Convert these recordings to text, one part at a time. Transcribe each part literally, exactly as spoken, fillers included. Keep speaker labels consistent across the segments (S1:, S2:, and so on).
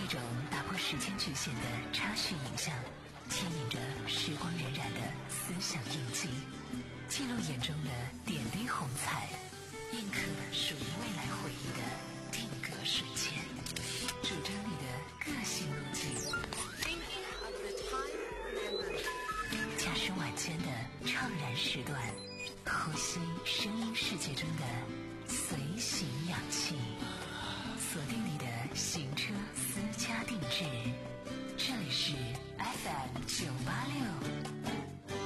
S1: 一种打破时间局限的插叙影像，牵引着时光荏苒的思想印记，记录眼中的点滴红彩，印刻属于未来回忆的定格瞬间，主张你的个性路径，驾驶晚间的怅然时段，呼吸声音世界中的随行氧气，锁定你的行车私家定制，这里是 F M 九八六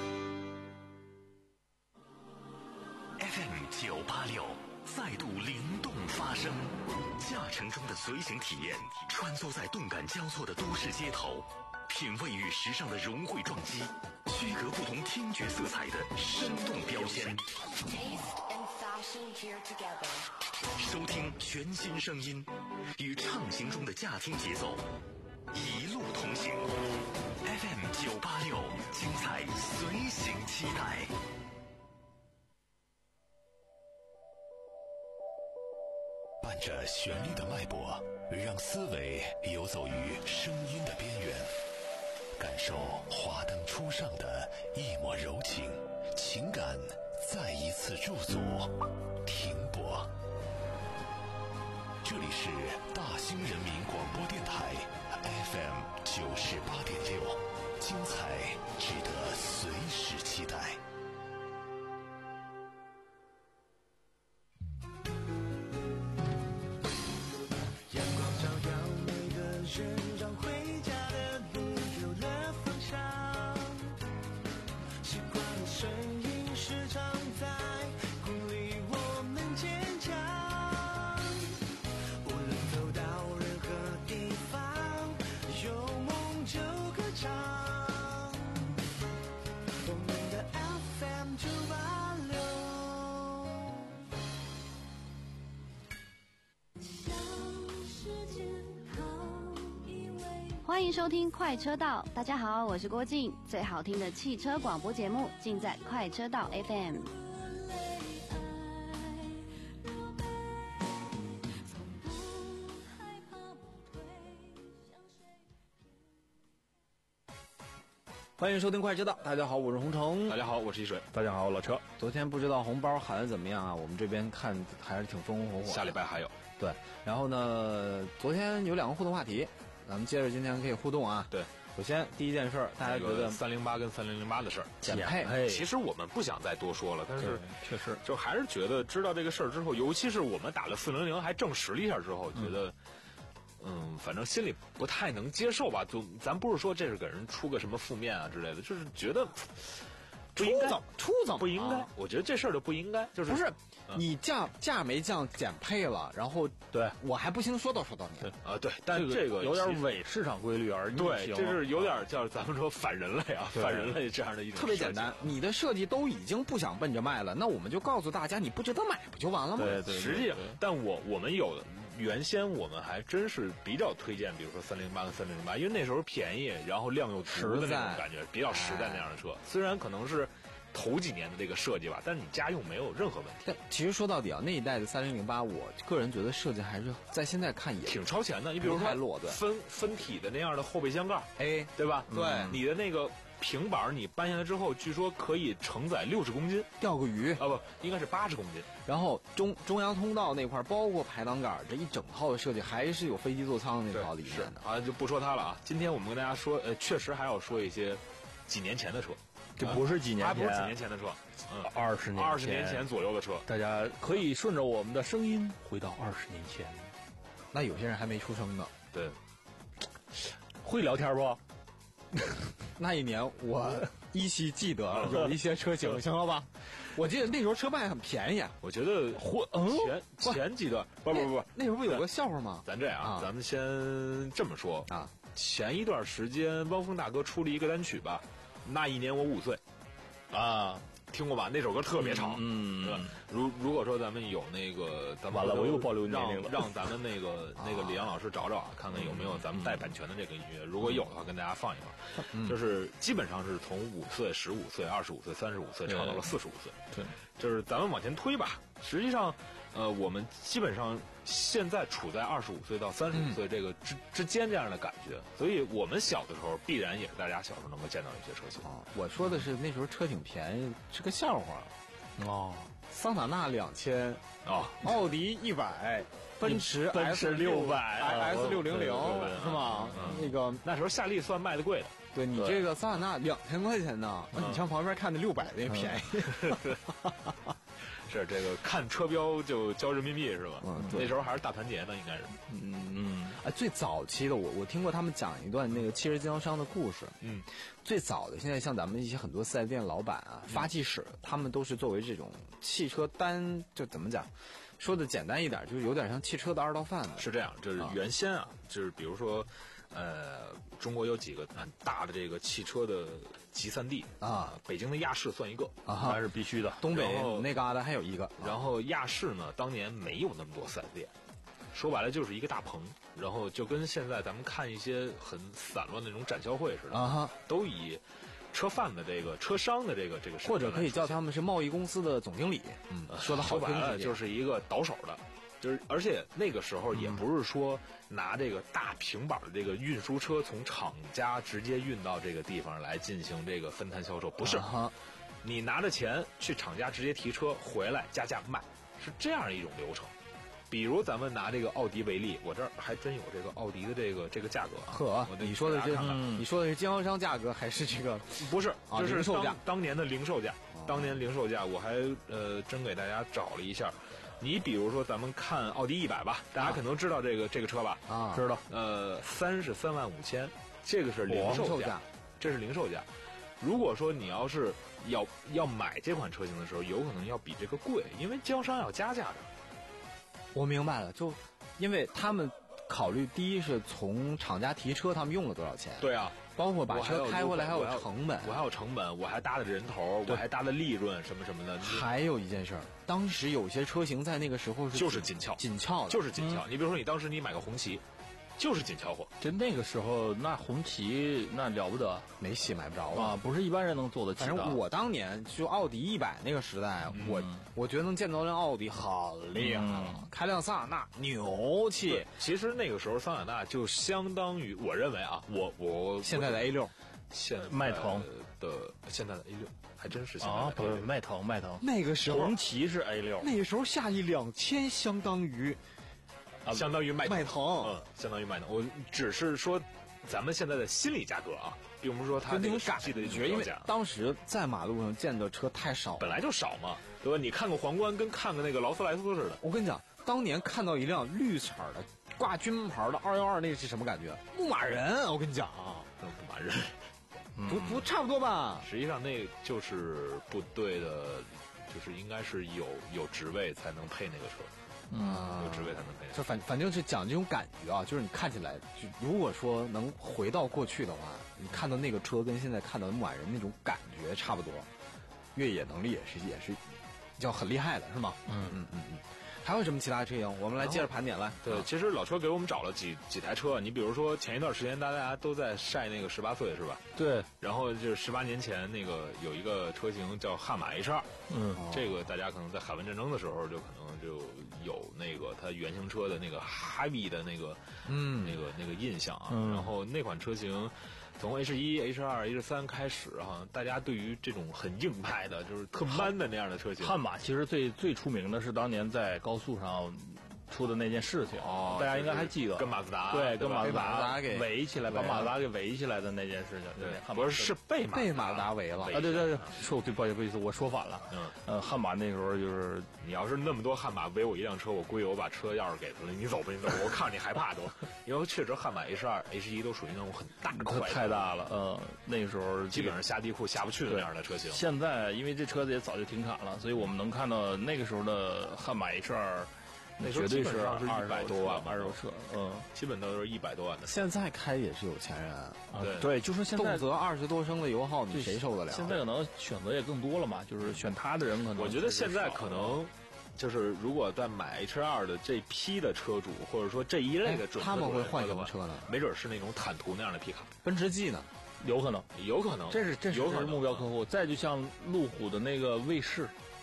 S2: F M 九八六再度灵动发声，驾乘中的随行体验，穿梭在动感交错的都市街头，品味与时尚的融汇撞击，区隔不同听觉色彩的生动标签，收听全新声音，与畅行中的驾听节奏一路同行。 F M 九八六，精彩随行期待。伴着旋律的脉搏，让思维游走于声音的边缘，感受华灯初上的一抹柔情，情感再一次驻足停泊。这里是大兴人民广播电台 F M 九十八点六，精彩值得随时期待。
S3: 寻找回家的路，有了方向，习惯的声音时常在鼓励我们坚强，无论走到任何地方，有梦就歌唱，我们的 F M 九八六。
S4: 欢迎收听快车道，大家好，我是郭静，最好听的汽车广播节目尽在快车道 F M。
S5: 欢迎收听快车道，大家好，我是洪城，
S6: 大家好，我是一水，
S5: 大家好，老车。昨天不知道红包喊得怎么样啊？我们这边看还是挺风风火火，
S6: 下礼拜还有。
S5: 对，然后呢，昨天有两个互动话题，咱们接着今天可以互动啊。
S6: 对，
S5: 首先第一件事，大家觉得
S6: 三零八跟三零零八的事儿，
S5: 减配，
S6: 其实我们不想再多说了，但是
S5: 确实
S6: 就还是觉得知道这个事儿之后，尤其是我们打了四零零还证实了一下之后，觉得嗯，反正心里不太能接受吧。就咱不是说这是给人出个什么负面啊之类的，就是觉得不应该，
S5: 出怎么
S6: 不应该？我觉得这事儿就不应该，就是
S5: 不是。你降价没降，减配了，然后
S6: 对
S5: 我还不行，说道说道你
S6: 啊，对，但这个
S7: 有点伪市场规律而逆行，
S6: 对，这是有点叫咱们说反人类啊，反人类这样的一种
S5: 特别简单。你的设计都已经不想奔着卖了，那我们就告诉大家，你不值得买，不就完了吗？
S6: 对对，实际上，但我我们有的原先我们还真是比较推荐，比如说三零八跟三零零八，因为那时候便宜，然后量又足的那种感觉，比较实在那样的车，虽然可能是头几年的这个设计吧，但是你家用没有任何问题。
S5: 但其实说到底啊，那一代的三零零八，我个人觉得设计还是在现在看也
S6: 挺超前的。你比如说分分体的那样的后备箱盖，
S5: 哎，
S6: 对吧？
S5: 对，
S6: 嗯、你的那个平板你搬下来之后，据说可以承载六十公斤，
S5: 钓个鱼
S6: 啊不，应该是八十公斤。
S5: 然后中中央通道那块，包括排挡杆这一整套的设计，还是有飞机座舱那套理念的
S6: 啊，就不说它了啊。今天我们跟大家说，呃，确实还要说一些几年前的车。
S7: 这不是几年前，
S6: 还不是几年前的车，
S7: 嗯，二十年
S6: 二十年前左右的车。
S7: 大家可以顺着我们的声音回到二十年前。
S5: 那有些人还没出生呢。
S6: 对，
S7: 会聊天不？
S5: 那一年我依稀记得有一些车型，行了吧？我记得那时候车卖很便宜。
S6: 我觉得
S5: 或
S6: 前前几段不不不，
S5: 那时候不有个笑话吗？
S6: 咱这样，咱们先这么说
S5: 啊。
S6: 前一段时间，汪峰大哥出了一个单曲吧。那一年我五岁，
S7: 啊，
S6: 听过吧？那首歌特别长，
S7: 嗯，
S6: 对吧？如如果说咱们有那个，咱们
S7: 完了，我又暴露年龄了。
S6: 让咱们那个那个李阳老师找找啊，看看有没有咱们带版权的这个音乐。如果有的话，跟大家放一放。就是基本上是从五岁、十五岁、二十五岁、三十五岁唱到了四十五岁。
S7: 对，
S6: 就是咱们往前推吧。实际上， 呃，我们基本上现在处在二十五岁到三十五岁这个之、嗯、之间这样的感觉，所以我们小的时候必然也是大家小时候能够见到一些车型。
S5: 啊，我说的是那时候车挺便宜，是个笑话。哦，桑塔纳两千，
S6: 哦，
S5: 奥迪一百，奔驰
S7: 奔驰六百
S5: ，S 六零零是吗？那个
S6: 那时候夏利算卖的贵的。
S5: 对你这个桑塔纳两千块钱呢，嗯、你上旁边看的六百那便宜。
S6: 嗯是这个看车标就交人民币是吧？
S5: 嗯，
S6: 那时候还是大团结呢，应该是。
S5: 嗯嗯。哎，最早期的我我听过他们讲一段那个汽车经销商的故事。嗯。最早的现在像咱们一些很多四 S 店老板啊、发起使，他们都是作为这种汽车单，就怎么讲？说的简单一点，就是有点像汽车的二道贩子。
S6: 是这样，就是原先啊，就是比如说。呃，中国有几个很大的这个汽车的集散地啊，北京的亚市算一个
S5: 啊，
S7: 那是必须的。
S5: 东北那旮瘩还有一个，
S6: 然后亚市呢，当年没有那么多四 S 店，说白了就是一个大棚，然后就跟现在咱们看一些很散乱的那种展销会似的
S5: 啊，
S6: 都以车贩的这个车商的这个这个，
S5: 或者可以叫他们是贸易公司的总经理。嗯，说的好
S6: 听了就是一个倒手的。就是，而且那个时候也不是说拿这个大平板的这个运输车从厂家直接运到这个地方来进行这个分摊销售，不是，
S5: 啊、
S6: 你拿着钱去厂家直接提车回来加价卖，是这样一种流程。比如咱们拿这个奥迪为例，我这儿还真有这个奥迪的这个这个价格。
S5: 呵，你说的是、嗯、你说的是经销商价格还是这个？
S6: 不是，
S5: 啊、
S6: 就是
S5: 零售价，
S6: 当年的零售价，当年零售价，我还呃真给大家找了一下。你比如说，咱们看奥迪一百吧，大家可能知道这个、啊、这个车吧？
S5: 啊，
S7: 知道。
S6: 呃，三十三万五千，这个是零售价，这是零售价。如果说你要是要要买这款车型的时候，有可能要比这个贵，因为经销商要加价的。
S5: 我明白了，就因为他们考虑，第一是从厂家提车，他们用了多少钱？
S6: 对啊。
S5: 包括把车开回来还有成本，
S6: 我还有成本，我还搭的人头，我还搭的利润什么什么的。
S5: 还有一件事儿，当时有些车型在那个时候是
S6: 就是紧俏，
S5: 紧俏的，
S6: 就是紧俏。嗯、你比如说，你当时你买个红旗，就是紧俏货。
S7: 就那个时候，那红旗那了不得，
S5: 没戏买不着
S7: 啊，不是一般人能做得起的。
S5: 反正我当年就奥迪一百那个时代，嗯、我我觉得能见到辆奥迪很厉害了，嗯、开辆桑塔纳牛气。
S6: 其实那个时候桑塔纳就相当于，我认为啊，我我
S5: 现在的 A 六。
S6: 现
S7: 迈腾
S6: 的现在的 A 六还真是现在的 A 六、
S7: 啊，不是迈腾迈腾
S5: 那个时候
S7: 红旗是 A 六，
S5: 那个时候下一两千相当于
S6: 啊相当于迈腾
S5: 迈腾
S6: 嗯相当于迈腾，我只是说咱们现在的心理价格啊，并不是说它那个实际的
S5: 觉，因为当时在马路上见的车太少了，
S6: 本来就少嘛，对吧？你看个皇冠跟看个那个劳斯莱斯似的。
S5: 我跟你讲，当年看到一辆绿色的挂军牌的二一二，那是什么感觉？牧马人，我跟你讲啊，
S6: 牧马人。
S5: 不不差不多吧？
S6: 实际上那就是部队的，就是应该是有有职位才能配那个车，嗯，有职位才能配。
S5: 就反反正是讲这种感觉啊，就是你看起来，就如果说能回到过去的话，你看到那个车跟现在看到的牧马人那种感觉差不多，越野能力也是也是叫很厉害的，是吗？嗯嗯嗯嗯。还有什么其他车型？我们来接着盘点来。
S6: 对，其实老车给我们找了几几台车，你比如说前一段时间大家都在晒那个十八岁是吧？
S7: 对。
S6: 然后就是十八年前那个有一个车型叫悍马 H 二，嗯，这个大家可能在海湾战争的时候就可能就有那个它原型车的那个 heavy 的那个嗯那个那个印象啊。嗯、然后那款车型。从 H 一、H 二、H 三开始哈，大家对于这种很硬派的，就是特 man 的那样的车型，
S7: 悍马其实最最出名的是当年在高速上出的那件事情，
S6: 哦，
S7: 大家应该还记得，
S6: 跟马自达
S7: 对，跟马自
S5: 达
S7: 给围起来，把马自达给围起来的那件事情，
S6: 对，不是是被
S5: 被马自达围了
S7: 啊！对对对，说对，不好意思，我说反了，嗯，呃，悍马那时候就是
S6: 你要是那么多悍马围我一辆车，我估计我把车钥匙给他了，你走吧，你走，我看着你害怕都，因为确实悍马 H 二、H 一都属于那种很大块，
S7: 太大了，嗯，那个时候
S6: 基本上下地库下不去的那样的车型。
S7: 现在因为这车子也早就停产了，所以我们能看到那个时候的悍马 H 二。
S6: 那绝
S7: 对是
S6: 二百多万
S7: 二手车，嗯，
S6: 基本都是一百多万的。
S5: 现在开也是有钱人，
S6: 对
S7: 对，就说现在
S5: 动辄二十多升的油耗，你谁受得了？
S7: 现在可能选择也更多了嘛，就是选它的人可能。
S6: 我觉得现在可能就是如果在买 H 二的这批的车主，或者说这一类的准，
S5: 他们会换什么车呢？
S6: 没准是那种坦途那样的皮卡，
S5: 奔驰 G 呢？
S7: 有可能，
S6: 有可能，
S7: 这是这是目标客户。再就像路虎的那个卫士。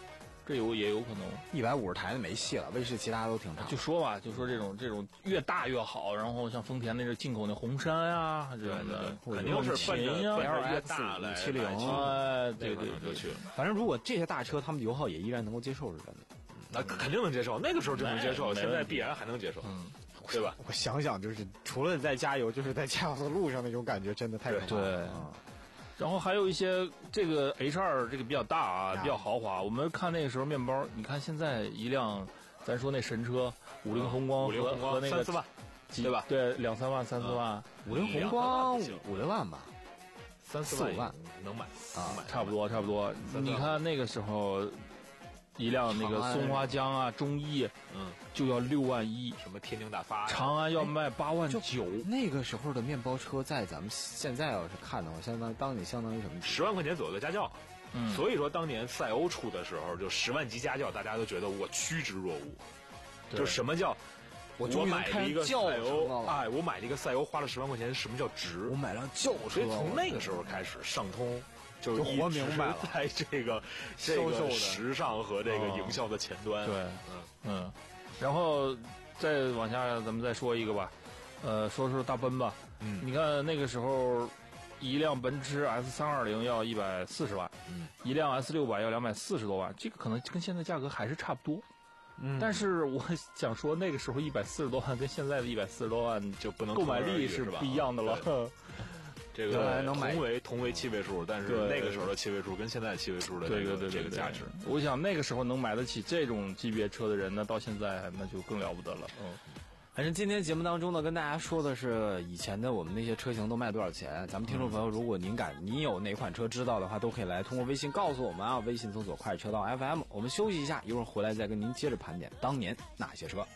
S7: 这有也有可能。
S5: 一百五十台的没戏了，威士其他都挺长。
S7: 就说吧，就说这种这种越大越好，然后像丰田那个进口那红杉呀之类的，
S6: 肯定是奔着
S7: 呀
S6: 奔着越大来
S5: 七零，
S7: 哎，对对对，
S6: 去。
S5: 反正如果这些大车他们油耗也依然能够接受是真的，
S6: 那肯定能接受，那个时候就能接受，现在必然还能接受，嗯，对吧？
S5: 我想想，就是除了在加油，就是在驾驶路上那种感觉，真的太可怕了。
S7: 对。然后还有一些这个 H 二 这个比较大啊，比较豪华。我们看那个时候面包，你看现在一辆，咱说那神车五菱宏光和和那个
S6: 三四万，对吧？
S7: 对，两三万、三四万。
S5: 五菱宏光五六万吧，
S6: 三四
S5: 五万
S6: 能买
S7: 啊，差不多差不多。你看那个时候，一辆那个松花江啊、中意，嗯，就要六万一。
S6: 什么天津大发，
S7: 长安要卖八万九。
S5: 那个时候的面包车，在咱们现在要是看的话，相当当年相当于什么？
S6: 十万块钱左右的家轿。嗯，所以说当年赛欧出的时候，就十万级家轿，大家都觉得我趋之若鹜。就什么叫我我买了一个赛欧，哎，我买了一个赛欧，花了十万块钱，什么叫值？
S5: 我买辆轿车。
S6: 所以从那个时候开始，上通就
S5: 活明白了，
S6: 在这个这个时尚和这个营销的前端。
S7: 对，嗯嗯，然后再往下，咱们再说一个吧，呃，说说大奔吧。嗯，你看那个时候，一辆奔驰 S 三二零要一百四十万，嗯，一辆 S 六百要两百四十多万，这个可能跟现在价格还是差不多。嗯，但是我想说，那个时候一百四十多万跟现在的一百四十多万
S6: 就不能
S7: 购买力是不一样的了。
S6: 这个同为同为七位数，但是那个时候的七位数跟现在的七位数的这个这个价值，
S7: 我想那个时候能买得起这种级别车的人呢，到现在那就更了不得了。嗯，
S5: 反正今天节目当中呢，跟大家说的是以前的我们那些车型都卖多少钱。咱们听众朋友，如果您感你有哪款车知道的话，都可以来通过微信告诉我们啊，微信搜索快车道 F M。我们休息一下，一会儿回来再跟您接着盘点当年那些车。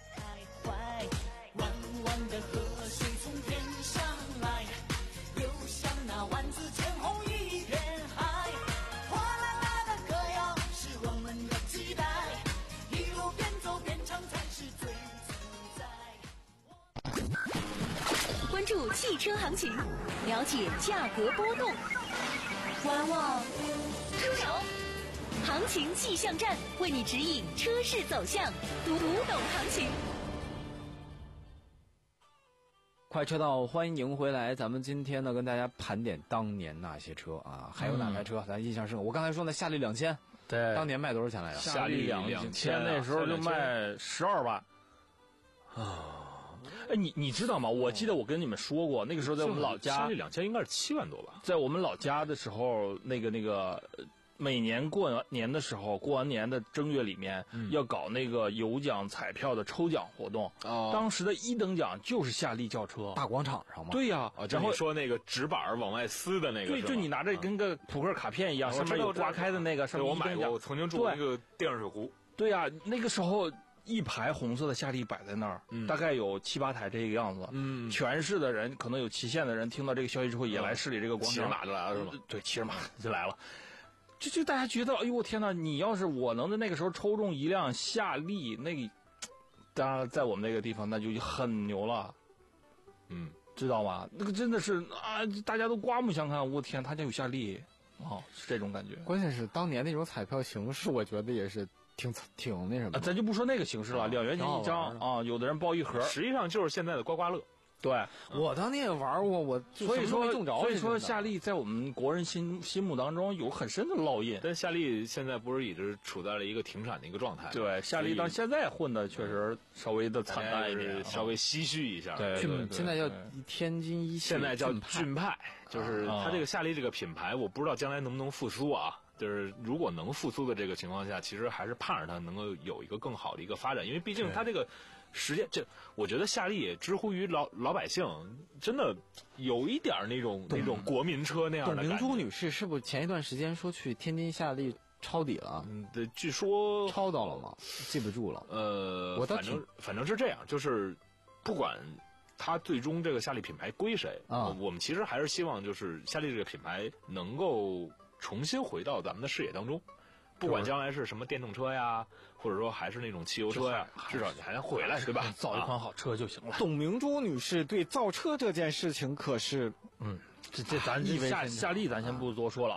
S1: 关注汽车行情，了解价格波动，观望出手，行情气象站为你指引车市走向，读懂行情。
S5: 快车道，欢迎回来！咱们今天呢，跟大家盘点当年那些车啊，还有哪台车、嗯、咱印象深刻？我刚才说那夏利两千，
S7: 对，
S5: 当年卖多少钱来着？
S7: 夏利两千，那时候就卖十二万啊。哎，你你知道吗？我记得我跟你们说过，那个时候在我们老家，
S6: 夏利两千应该是七万多吧？
S7: 在我们老家的时候，那个那个。每年过完年的时候，过完年的正月里面、嗯、要搞那个有奖彩票的抽奖活动。哦，当时的一等奖就是夏利轿车，
S5: 大广场上吗？
S7: 对呀、
S6: 啊，然后说那个纸板往外撕的那个，
S7: 对，就你拿着跟个扑克卡片一样，啊、上面有刮开的那个，上面
S6: 我买过，我曾经住那个电热水壶。
S7: 对呀、啊，那个时候一排红色的夏利摆在那儿、嗯，大概有七八台这个样子。嗯，全市的人，可能有旗县的人听到这个消息之后，也来市里这个广场，骑
S6: 着马就来了是吗？
S7: 对，骑着马就来了。就就大家觉得，哎呦我天哪！你要是我能在那个时候抽中一辆夏利，那个当然在我们那个地方那就很牛了，嗯，知道吗？那个真的是啊，大家都刮目相看。我天，他家有夏利，哦，是这种感觉。
S5: 关键是当年那种彩票形式，我觉得也是挺挺那什么、
S7: 啊。咱就不说那个形式了，两元钱一张啊，有的人包一盒，
S6: 实际上就是现在的刮刮乐。
S7: 对、
S5: 嗯，我当年也玩过，我
S7: 所以说所以说夏利在我们国人心心目当中有很深的烙印。
S6: 但夏利现在不是一直处在了一个停产的一个状态？
S7: 对，夏利到现在混的确实稍微的惨淡一点，
S6: 稍微唏嘘一下。
S7: 对，
S5: 对现在叫天津一汽，
S6: 现在叫骏派，就是它这个夏利这个品牌，我不知道将来能不能复苏啊。就是如果能复苏的这个情况下，其实还是盼着它能够有一个更好的一个发展，因为毕竟它这个时间，这我觉得夏利也知乎于老老百姓，真的有一点那种那种国民车那样的感觉。
S5: 董明珠女士是不是前一段时间说去天津夏利抄底了？
S6: 嗯，对，据说
S5: 抄到了吗？记不住了。
S6: 呃，我反正反正是这样，就是不管它最终这个夏利品牌归谁啊、呃，我们其实还是希望就是夏利这个品牌能够重新回到咱们的视野当中，不管将来是什么电动车呀，或者说还是那种汽油车呀，至少你还能回来，对吧？
S7: 造一款好车就行了。
S5: 董明珠女士对造车这件事情可是，
S7: 嗯，这这咱夏夏利咱先不多说了啊。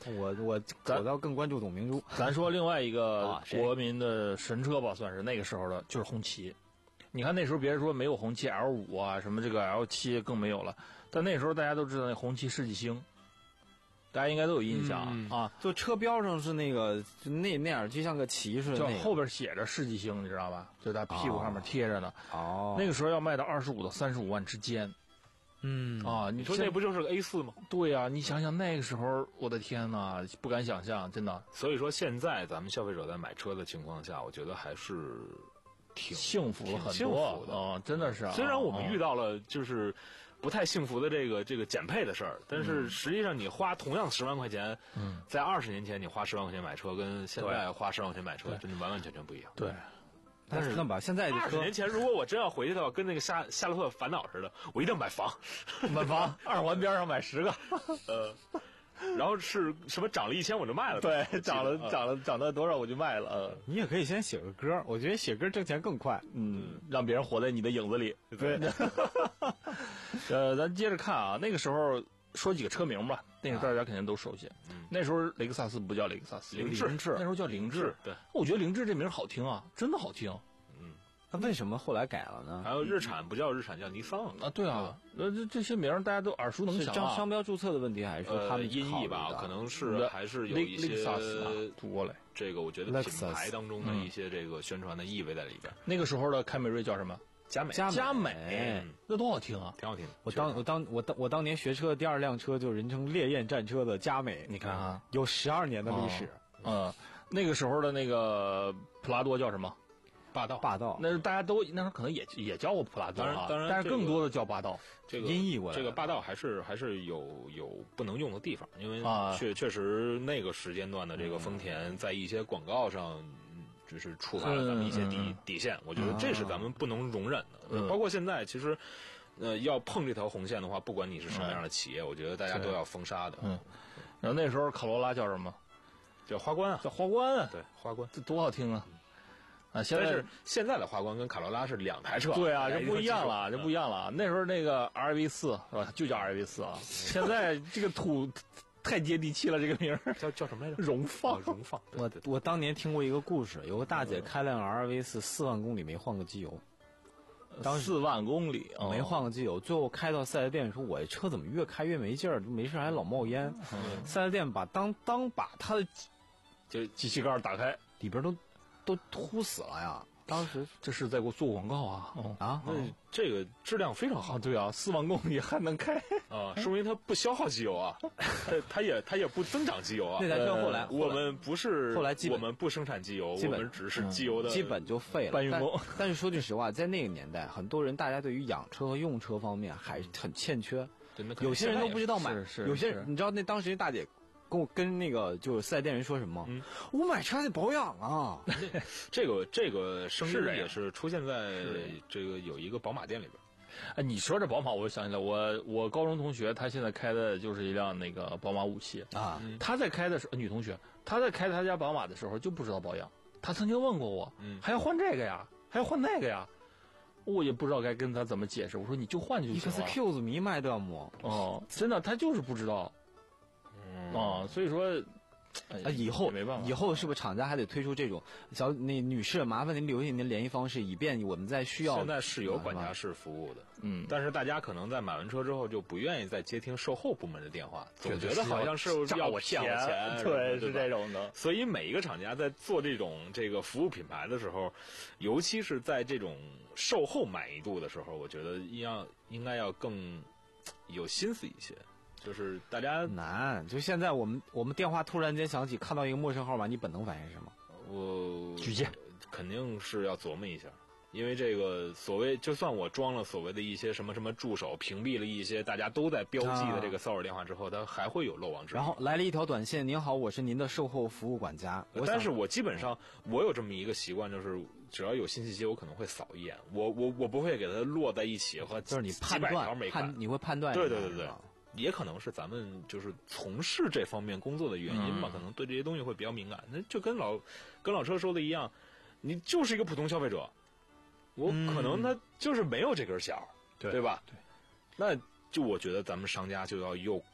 S5: 我我我倒更关注董明珠。
S7: 咱说另外一个
S5: 啊谁
S7: 国民的神车吧，算是那个时候的，就是红旗。你看那时候别人说没有红旗 L 五啊，什么这个 L 七更没有了，但那时候大家都知道那红旗世纪星，大家应该都有印象、
S5: 嗯、
S7: 啊。
S5: 就车标上是那个，就那那样，就像个旗似的、那个，
S7: 就后边写着世纪星，你知道吧？就在屁股上面贴着呢。
S5: 哦，
S7: 那个时候要卖到二十五到三十五万之间。
S5: 嗯
S7: 啊，你
S6: 你说那不就是个 A 四吗？
S7: 对呀、啊，你想想那个时候，我的天哪，不敢想象，真的。
S6: 所以说现在咱们消费者在买车的情况下，我觉得还是挺
S7: 幸福了很多，
S6: 幸福的
S7: 啊、哦，真的是、啊。
S6: 虽然我们遇到了就是不太幸福的这个这个减配的事儿，但是实际上你花同样十万块钱，嗯，在二十年前你花十万块钱买车，跟现在花十万块钱买车，真的完完全全不一样。
S7: 对。
S5: 但是那把现在
S6: 二十年前，如果我真要回去的话，跟那个夏夏洛特烦恼似的，我一定买房，
S7: 买房，二环边上买十个，
S6: 呃，然后是什么涨了一千我就卖了，
S7: 对，涨了涨了涨到多少我就卖了。呃，
S5: 你也可以先写个歌，我觉得写歌挣钱更快，
S7: 嗯，让别人活在你的影子里。
S5: 对，
S7: 呃，咱接着看啊，那个时候说几个车名吧，那个大家肯定都熟悉。嗯，那时候雷克萨斯不叫雷克萨斯，
S6: 凌志，
S7: 那时候叫凌志。
S6: 对，
S7: 我觉得凌志这名好听啊，真的好听。
S5: 嗯，那为什么后来改了呢？
S6: 还有日产不叫日产，叫尼桑
S7: 啊，对啊，那这这些名大家都耳熟能详啊。
S5: 商商标注册的问题，还是说他们
S6: 音译吧？可能是还是有一些
S7: 读过来。
S6: 这个我觉得品牌当中的一些这个宣传的意味在里边。
S7: 那个时候的凯美瑞叫什么？
S6: 佳美，
S7: 佳美，那多好听啊，
S6: 挺好听的。
S5: 我当我当我当我当年学车的第二辆车就是人称烈焰战车的佳美，
S7: 你看啊，
S5: 有十二年的历史。
S7: 嗯，那个时候的那个普拉多叫什么？
S6: 霸道，
S5: 霸道。
S7: 那大家都那时候可能也也叫过普拉多啊，
S6: 当然，
S7: 但是更多的叫霸道。
S6: 这个
S5: 音译过来，
S6: 这个霸道还是还是有有不能用的地方，因为
S7: 啊，
S6: 确确实那个时间段的这个丰田在一些广告上。就是触发了咱们一些底、嗯、底线，我觉得这是咱们不能容忍的。嗯、包括现在，其实，呃，要碰这条红线的话，不管你是什么样的企业，嗯、我觉得大家都要封杀的。
S7: 嗯。然后那时候卡罗拉叫什么？
S6: 叫花冠啊，
S7: 叫花冠啊。
S6: 对，花冠，
S7: 这多好听啊！啊，现在
S6: 是现在的花冠跟卡罗拉是两台车。
S7: 对啊，这不一样了，这不一样了。那时候那个 R V 四是吧？就叫 R V 四啊。现在这个土。太接地气了，这个名儿
S6: 叫叫什么来着？
S7: 荣放，
S6: 哦、荣放。
S5: 我我当年听过一个故事，有个大姐开辆 R V 四，四万公里没换个机油，
S7: 当四万公里、
S5: 哦、没换个机油，最后开到四 S 店说：“我这车怎么越开越没劲儿，没事还老冒烟。嗯”四 S 店把当当把他的
S7: 就机器盖打开，
S5: 里边都都秃死了呀！当时
S7: 这是在给我做广告啊！
S5: 哦、啊，
S6: 那这个质量非常好。
S7: 啊对啊，四万公里还能开
S6: 啊，说明它不消耗机油啊，它它也它也不增长机油啊。
S5: 那台车后来，
S6: 我们不是
S5: 后来
S6: 我们不生产机油，我们只是机油的
S5: 基本就废了。
S7: 搬运工。
S5: 但是说句实话，在那个年代，很多人大家对于养车和用车方面还是很欠缺，有些人都不知道买。有些人你知道那当时大姐。跟我跟那个就是四 S 店人说什么？嗯、我买车得保养啊！
S6: 这个这个声音也是出现在这个有一个宝马店里边。
S7: 哎，你说这宝马，我想起来，我我高中同学他现在开的就是一辆那个宝马五系
S5: 啊。
S7: 他在开的时候，女同学她在开他家宝马的时候就不知道保养。他曾经问过我，嗯、还要换这个呀，还要换那个呀，我也不知道该跟他怎么解释。我说你就换就行了。
S5: 你可是 Q 子迷卖的么？
S7: 哦，真的，他就是不知道。啊，所以说，
S5: 啊，以后
S7: 没办法，
S5: 以后是不是厂家还得推出这种小那女士，麻烦您留下您的联系方式，以便我们在需要。
S6: 现在是有管家式服务的，嗯，但是大家可能在买完车之后就不愿意再接听售后部门的电话，总觉得好像是要
S7: 我
S6: 欠我钱，
S7: 对，是这种的。
S6: 所以每一个厂家在做这种这个服务品牌的时候，尤其是在这种售后满意度的时候，我觉得要应该要更有心思一些。就是大家
S5: 难，就现在我们我们电话突然间响起，看到一个陌生号码，你本能反应是什么？
S6: 我
S7: 举荐，
S6: 肯定是要琢磨一下，因为这个所谓，就算我装了所谓的一些什么什么助手，屏蔽了一些大家都在标记的这个骚扰电话之后，它还会有漏网之鱼。
S5: 然后来了一条短信：“您好，我是您的售后服务管家。”
S6: 但是我基本上我有这么一个习惯，就是只要有新信息，我可能会扫一眼，我我我不会给它摞在一起和
S5: 就是你判断判你会判断，
S6: 对对对对。也可能是咱们就是从事这方面工作的原因吧，嗯、可能对这些东西会比较敏感。那就跟老跟老车说的一样，你就是一个普通消费者，我可能他就是没有这根弦儿，
S7: 对
S6: 对吧？
S7: 对，
S6: 那就我觉得咱们商家就要有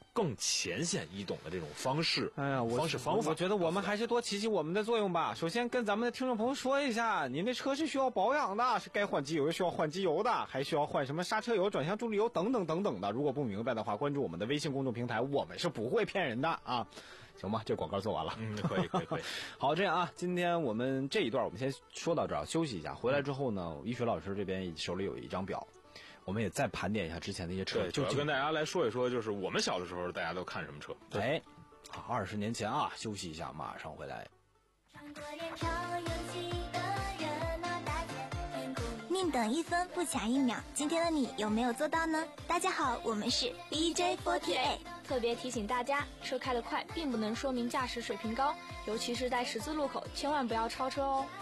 S6: 更浅显易懂的这种方式，
S5: 哎呀，我
S6: 方式方法。
S5: 我觉得我们还是多起起我们的作用吧。首先跟咱们的听众朋友说一下，您的车是需要保养的，是该换机油需要换机油的，还需要换什么刹车油、转向助力油等等等等的。如果不明白的话，关注我们的微信公众平台，我们是不会骗人的啊。行吧，这广告做完了。
S6: 嗯，可以可以可以。
S5: 好，这样啊，今天我们这一段我们先说到这儿，休息一下。回来之后呢，医学老师这边手里有一张表。我们也再盘点一下之前的一些车，
S6: 对，就跟大家来说一说，就是我们小的时候大家都看什么车。
S5: 哎，好，二十年前啊，休息一下，马上回来。
S8: 宁等一分不卡一秒，今天的你有没有做到呢？大家好，我们是 B J 四十八。
S9: 特别提醒大家，车开得快并不能说明驾驶水平高，尤其是在十字路口，千万不要超车哦。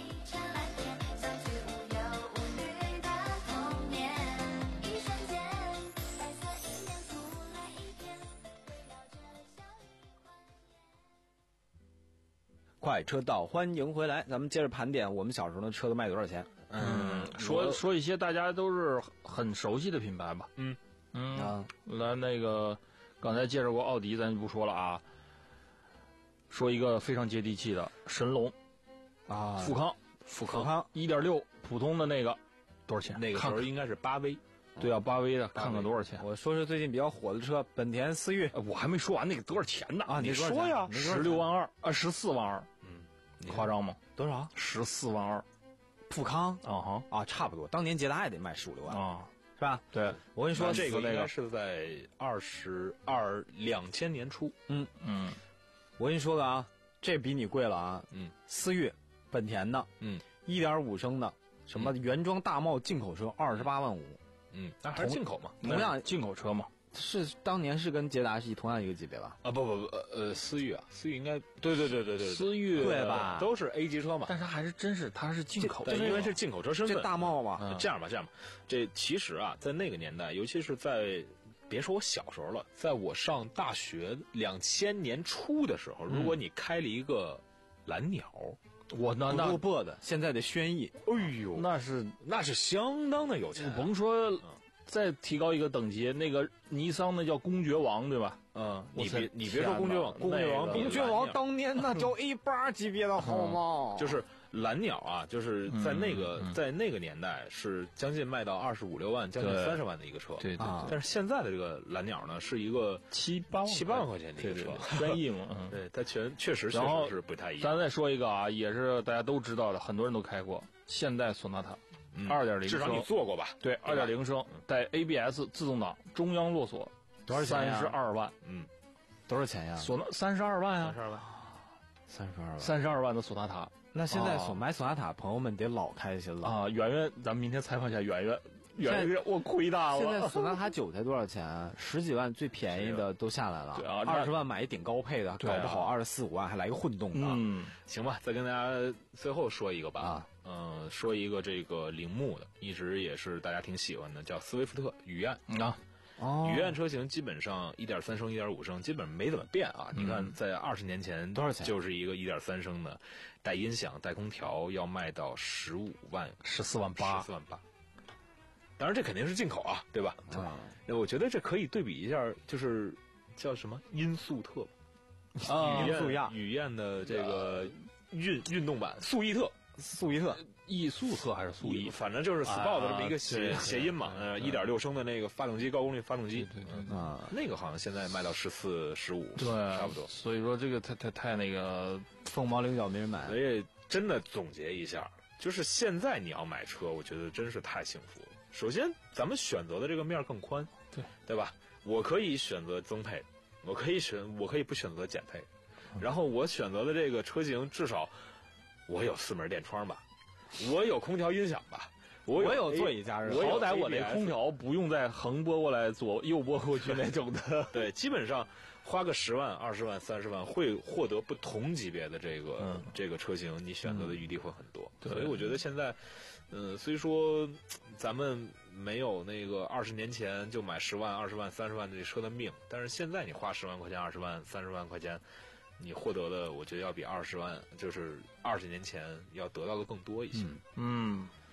S5: 快车道，欢迎回来。咱们接着盘点我们小时候的车都卖多少钱。
S7: 嗯，说说一些大家都是很熟悉的品牌吧。
S6: 嗯
S7: 嗯
S5: 啊，
S7: 来那个刚才介绍过奥迪，咱就不说了啊。说一个非常接地气的神龙
S5: 啊，
S7: 富康，
S5: 富康
S7: 一点六普通的那个多少钱？
S6: 那个时候应该是八 V。
S7: 对啊，八 V 的，看看多少钱？
S5: 我说是最近比较火的车，本田思域。
S7: 我还没说完那个多少钱呢？
S5: 啊，
S7: 你
S5: 说呀，
S7: 十六万二啊，十四万二。
S6: 嗯，
S7: 夸张吗？
S5: 多少？
S7: 十四万二。
S5: 富康
S7: 啊哈
S5: 啊，差不多。当年捷达也得卖十五六万
S7: 啊，
S5: 是吧？
S7: 对，
S5: 我跟你说，
S6: 这个
S7: 那个
S6: 是在二十二两千年初。
S5: 嗯
S7: 嗯，
S5: 我跟你说个啊，这比你贵了啊。
S6: 嗯，
S5: 思域，本田的，
S6: 嗯，
S5: 一点五升的，什么原装大贸进口车，二十八万五。
S6: 嗯，那还是进口嘛，
S5: 同样
S7: 进口车嘛，
S5: 是当年是跟捷达是同样一个级别吧？
S6: 啊不不不，呃思域啊，思域应该对对对对对，
S7: 思域
S5: 对吧？
S6: 都是 A 级车嘛，
S7: 但是还是真是它是进口，
S6: 对，因为是进口车身份。
S5: 这大贸嘛，
S6: 嗯、这样吧这样吧，这其实啊，在那个年代，尤其是在别说我小时候了，在我上大学两千年初的时候，如果你开了一个蓝鸟。
S7: 我那那
S5: 不的，现在的轩逸，
S6: 哎呦，
S7: 那是
S6: 那是相当的有钱、啊。
S7: 甭说再提高一个等级，那个尼桑那叫公爵王，对吧？
S6: 嗯，你别你别说公爵王，公爵王，
S5: 公爵王当年那叫 A 八级别的好吗？
S6: 就是蓝鸟啊，就是在那个、嗯嗯、在那个年代是将近卖到二十五六万，将近三十万的一个车。
S7: 对 对, 对、啊。
S6: 但是现在的这个蓝鸟呢，是一个
S7: 七八万
S6: 七八万块钱的一个车，
S7: 轩逸嘛。
S6: 嗯、对，它全确实确实是不太一样。
S7: 咱再说一个啊，也是大家都知道的，很多人都开过，现代索纳塔。二点零
S6: 至少你坐过吧？
S7: 对，二点零升带 A B S 自动挡，中央落锁，
S5: 多少钱？
S7: 三十二万。
S6: 嗯，
S5: 多少钱呀？
S7: 索纳三十二万啊！
S6: 三十二万，
S5: 三十二万，
S7: 三十二万的索纳塔。
S5: 那现在索买索纳塔，朋友们得老开心了
S7: 啊！圆圆，咱们明天采访一下圆圆。圆圆，我亏大了。
S5: 现在索纳塔九才多少钱？十几万最便宜的都下来了。
S7: 对啊，
S5: 二十万买一顶高配的，搞不好二十四五万还来个混动的。
S7: 嗯，
S6: 行吧，再跟大家最后说一个吧。啊。嗯、呃，说一个这个铃木的，一直也是大家挺喜欢的，叫斯威夫特雨燕
S7: 啊。
S5: 哦，
S6: 雨燕车型基本上一点三升、一点五升，基本没怎么变啊。嗯、你看，在二十年前
S5: 多少钱？
S6: 就是一个一点三升的，带音响、带空调，要卖到十五万、
S7: 十四万八、
S6: 十四万八。当然，这肯定是进口啊，对吧？
S5: 啊，
S6: 我觉得这可以对比一下，就是叫什么音速特
S5: 啊，
S6: 雨
S5: 速亚、
S6: 雨燕的这个运运动版速逸特。
S5: 速逸特，
S7: 逸速特还是速逸，
S6: 反正就是 Sport 的这么一个谐谐音嘛。呃，一点六升的那个发动机，高功率发动机，
S7: 对对对
S6: 啊，那个好像现在卖到十四、十五，
S7: 对，
S6: 差不多。
S7: 所以说这个太太太那个
S5: 凤毛麟角，没人买。
S6: 所以真的总结一下，就是现在你要买车，我觉得真是太幸福了。首先，咱们选择的这个面更宽，
S7: 对
S6: 对吧？我可以选择增配，我可以选，我可以不选择减配，然后我选择的这个车型至少我有四门电窗吧。我有空调音响吧，我有,
S5: 我有座椅加热，
S7: 好歹我那空调不用再横拨过来左右拨过去那种的。
S6: 对，基本上花个十万、二十万、三十万，会获得不同级别的这个、嗯、这个车型，你选择的余地会很多。
S7: 嗯、
S6: 所以我觉得现在，嗯、呃，虽说咱们没有那个二十年前就买十万、二十万、三十万的车的命，但是现在你花十万块钱、二十万、三十万块钱。你获得的，我觉得要比二十万，就是二十年前要得到的更多一些。
S7: 嗯，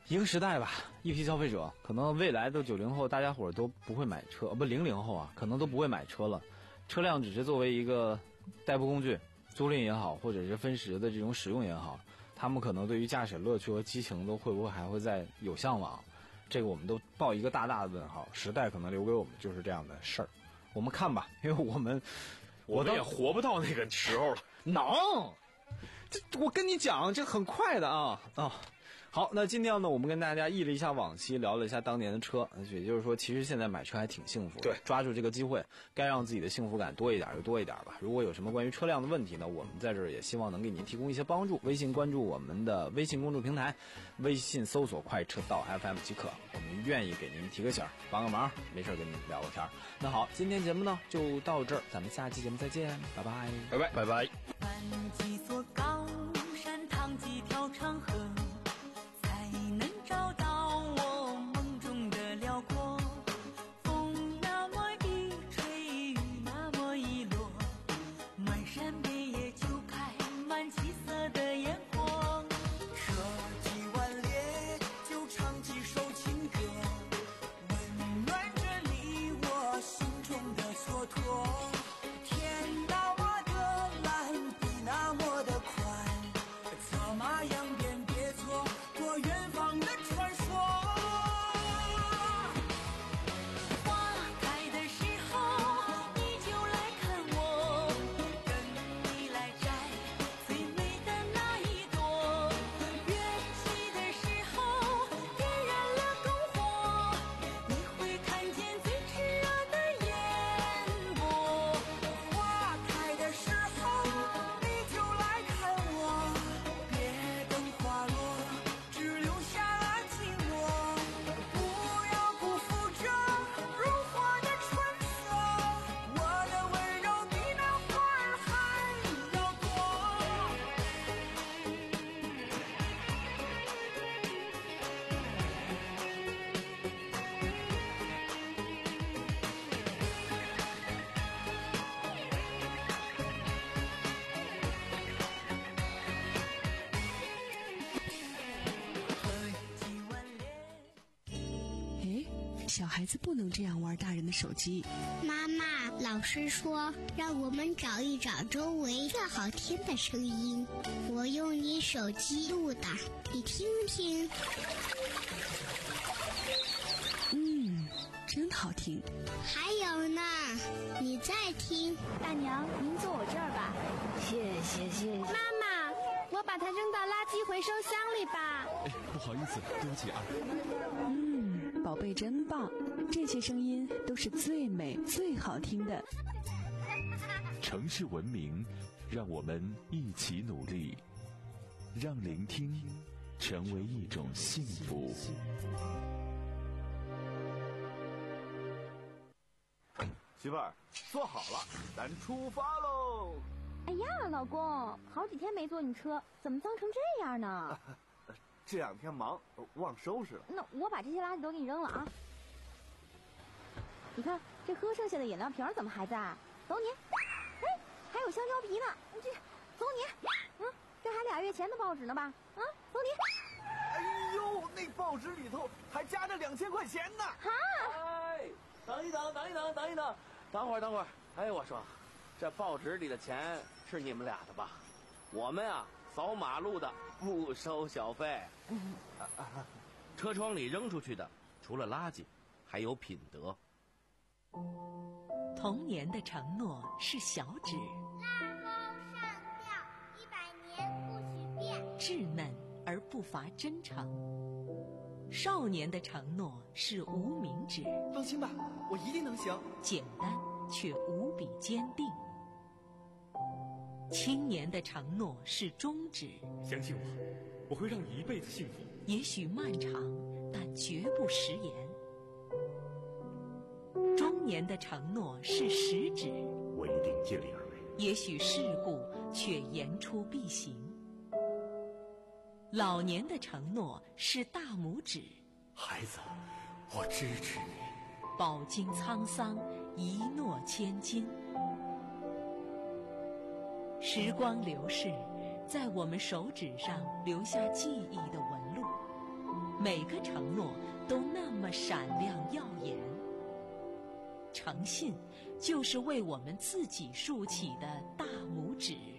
S5: 一个时代吧，一批消费者，可能未来的九零后大家伙都不会买车，不零零后啊，可能都不会买车了。车辆只是作为一个代步工具，租赁也好，或者是分时的这种使用也好，他们可能对于驾驶乐趣和激情都会不会还会再有向往，这个我们都抱一个大大的问号。时代可能留给我们就是这样的事儿，我们看吧，因为我们
S6: 我们也活不到那个时候了。
S5: 能，这我跟你讲，这很快的啊啊。好，那今天呢，我们跟大家忆了一下往期，聊了一下当年的车，也就是说，其实现在买车还挺幸福。
S6: 对，
S5: 抓住这个机会，该让自己的幸福感多一点就多一点吧。如果有什么关于车辆的问题呢，我们在这儿也希望能给您提供一些帮助。微信关注我们的微信公众平台，微信搜索快车道 F M 即可，我们愿意给您提个醒，帮个忙，没事跟您聊个天。那好，今天节目呢就到这儿，咱们下期节目再见，拜拜，
S6: 拜拜，拜拜。
S3: 攀几座高山，趟几条长河，才能找到我梦中的辽阔。风那么一吹，雨那么一落，漫山遍野就开满七色的烟火。车几万列，就唱几首情歌，温暖着你我心中的蹉跎。天那么的蓝，地那么的宽，策马扬鞭别错过远方的传说。花开的时候你就来看我，等你来摘最美的那一朵。月起的时候点燃了篝火，你会看见最炽热的烟波。花开的时候你就来看我，别等花落，只留下了寂寞。不要辜负这如花的春色，我的温柔比那花儿还要多。
S1: 哎，小孩子不能这样玩大人的手机。
S10: 妈妈，老师说让我们找一找周围最好听的声音，我用你手机录的，你听听。
S1: 嗯，真好听。
S10: 还有呢，你再听。
S8: 大娘，您坐我这儿吧。
S11: 谢谢谢谢。
S8: 妈妈，我把它扔到垃圾回收箱里吧。
S12: 哎，不好意思，对不起啊。
S1: 嗯，宝贝真棒，这些声音都是最美最好听的。
S12: 城市文明，让我们一起努力，让聆听成为一种幸福。
S13: 媳妇儿，坐好了，咱出发喽！
S8: 哎呀，老公，好几天没坐你车，怎么脏成这样呢？
S13: 这两天忙，忘收拾了。
S8: 那我把这些垃圾都给你扔了啊！你看这喝剩下的饮料瓶怎么还在？走你！哎，还有香蕉皮呢，这走你！嗯，这还俩月前的报纸呢吧？啊，走你！
S13: 哎呦，那报纸里头还夹着两千块钱呢！
S8: 哈！
S14: 哎，等一等，等一等，等一等，等会儿，等会儿。哎，我说，这报纸里的钱是你们俩的吧？我们啊，扫马路的不收小费。
S15: 车窗里扔出去的，除了垃圾，还有品德。
S16: 童年的承诺是小指，
S10: 拉钩上吊，一百年不许变。
S16: 稚嫩而不乏真诚。少年的承诺是无名指，
S3: 放心吧，我一定能行。
S16: 简单却无比坚定。青年的承诺是中指，
S17: 相信我，我会让你一辈子幸福。
S16: 也许漫长，但绝不食言。中年的承诺是食指，
S17: 我一定尽力而为。
S16: 也许世故，却言出必行。老年的承诺是大拇指，
S17: 孩子，我支持你。
S16: 饱经沧桑，一诺千金。时光流逝，在我们手指上留下记忆的纹路。 每个承诺都那么闪亮耀眼。诚信就是为我们自己竖起的大拇指。